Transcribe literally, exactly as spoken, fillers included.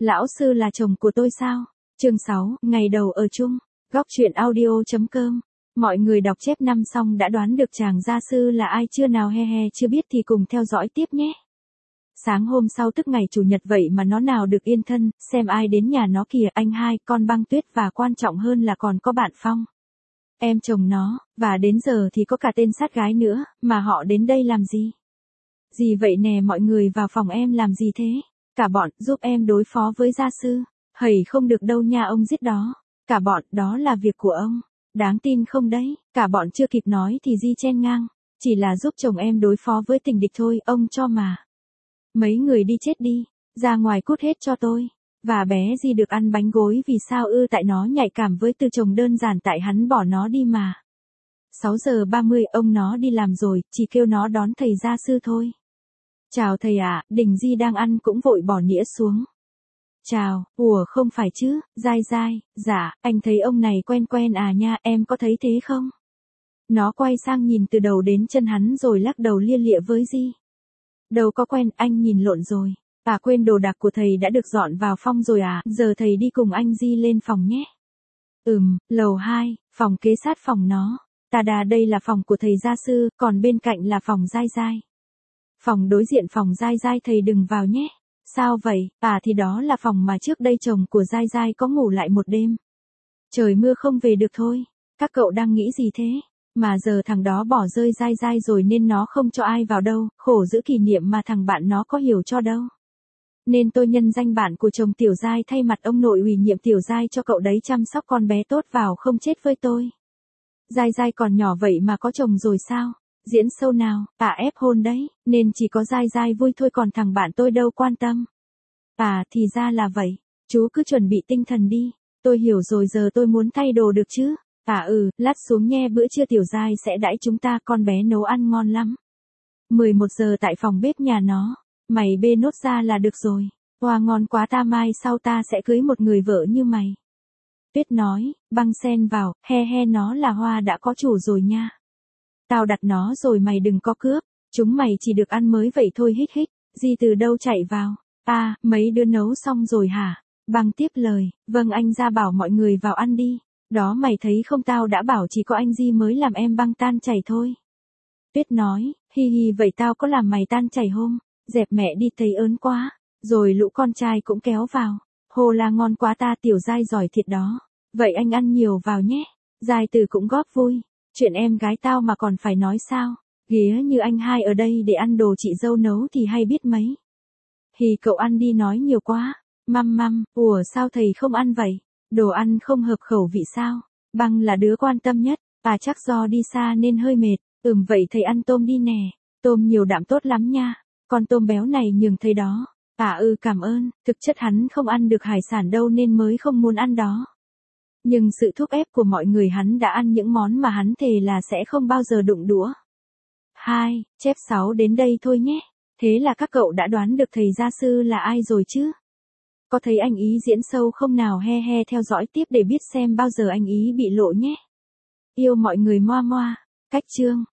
Lão sư là chồng của tôi sao? Chương sáu, ngày đầu ở chung. Góc truyện audio.com. Mọi người đọc chép năm xong đã đoán được chàng gia sư là ai chưa nào? He he, chưa biết thì cùng theo dõi tiếp nhé. Sáng hôm sau tức ngày chủ nhật vậy mà nó nào được yên thân, xem ai đến nhà nó kìa, anh hai, con Băng Tuyết và quan trọng hơn là còn có bạn Phong. Em chồng nó, và đến giờ thì có cả tên sát gái nữa, mà họ đến đây làm gì? Gì vậy nè, mọi người vào phòng em làm gì thế? Cả bọn, giúp em đối phó với gia sư. Hầy không được đâu nha ông giết đó. Cả bọn, đó là việc của ông. Đáng tin không đấy? Cả bọn chưa kịp nói thì Di chen ngang. Chỉ là giúp chồng em đối phó với tình địch thôi, ông cho mà. Mấy người đi chết đi, ra ngoài cút hết cho tôi. Và bé Di được ăn bánh gối vì sao ư? Tại nó nhạy cảm với từ chồng, đơn giản tại hắn bỏ nó đi mà. sáu giờ ba mươi ông nó đi làm rồi, chỉ kêu nó đón thầy gia sư thôi. Chào thầy ạ, Đình Di đang ăn cũng vội bỏ nĩa xuống. Chào, ủa không phải chứ, dai dai, dạ, anh thấy ông này quen quen à nha, em có thấy thế không? Nó quay sang nhìn từ đầu đến chân hắn rồi lắc đầu lia lịa với Di. Đâu có quen, anh nhìn lộn rồi. À quên, đồ đạc của thầy đã được dọn vào phòng rồi à, giờ thầy đi cùng anh Di lên phòng nhé. Ừm, lầu hai, phòng kế sát phòng nó. Ta đà, đây là phòng của thầy gia sư, còn bên cạnh là phòng dai dai. Phòng đối diện phòng dai dai thầy đừng vào nhé. Sao vậy? À thì đó là phòng mà trước đây chồng của dai dai có ngủ lại một đêm. Trời mưa không về được thôi. Các cậu đang nghĩ gì thế? Mà giờ thằng đó bỏ rơi dai dai rồi nên nó không cho ai vào đâu, khổ giữ kỷ niệm mà thằng bạn nó có hiểu cho đâu. Nên tôi nhân danh bạn của chồng Tiểu Giai thay mặt ông nội ủy nhiệm Tiểu Giai cho cậu đấy chăm sóc con bé tốt vào không chết với tôi. Giai Giai còn nhỏ vậy mà có chồng rồi sao? Diễn sâu nào, à ép hôn đấy, nên chỉ có Giai Giai vui thôi còn thằng bạn tôi đâu quan tâm. À thì ra là vậy, chú cứ chuẩn bị tinh thần đi, tôi hiểu rồi, giờ tôi muốn thay đồ được chứ. À ừ, lát xuống nhe, bữa trưa Tiểu Giai sẽ đãi chúng ta, con bé nấu ăn ngon lắm. mười một giờ tại phòng bếp nhà nó, mày bê nốt ra là được rồi. Hoa ngon quá, ta mai sau ta sẽ cưới một người vợ như mày. Tuyết nói, Băng xen vào, he he, nó là Hoa đã có chủ rồi nha. Tao đặt nó rồi, mày đừng có cướp, chúng mày chỉ được ăn mới vậy thôi. Hích hích. Di từ đâu chạy vào? À, mấy đứa nấu xong rồi hả? Băng tiếp lời, vâng anh ra bảo mọi người vào ăn đi. Đó mày thấy không, tao đã bảo chỉ có anh Di mới làm em Băng tan chảy thôi. Tuyết nói, hi hi, vậy tao có làm mày tan chảy không? Dẹp mẹ đi, thấy ớn quá. Rồi lũ con trai cũng kéo vào. Hồ là ngon quá ta, Tiểu Giai giỏi thiệt đó. Vậy anh ăn nhiều vào nhé. Giai từ cũng góp vui. Chuyện em gái tao mà còn phải nói sao? Ghía như anh hai ở đây để ăn đồ chị dâu nấu thì hay biết mấy. Thì cậu ăn đi, nói nhiều quá. Măm măm, ủa sao thầy không ăn vậy? Đồ ăn không hợp khẩu vị sao? Băng là đứa quan tâm nhất, à chắc do đi xa nên hơi mệt. Ừm vậy thầy ăn tôm đi nè. Tôm nhiều đạm tốt lắm nha. Con tôm béo này nhường thầy đó. À ừ cảm ơn, thực chất hắn không ăn được hải sản đâu nên mới không muốn ăn đó. Nhưng sự thúc ép của mọi người hắn đã ăn những món mà hắn thề là sẽ không bao giờ đụng đũa. hai, chép sáu đến đây thôi nhé. Thế là các cậu đã đoán được thầy gia sư là ai rồi chứ? Có thấy anh ý diễn sâu không nào? He he, theo dõi tiếp để biết xem bao giờ anh ý bị lộ nhé. Yêu mọi người moa moa. Cách chương.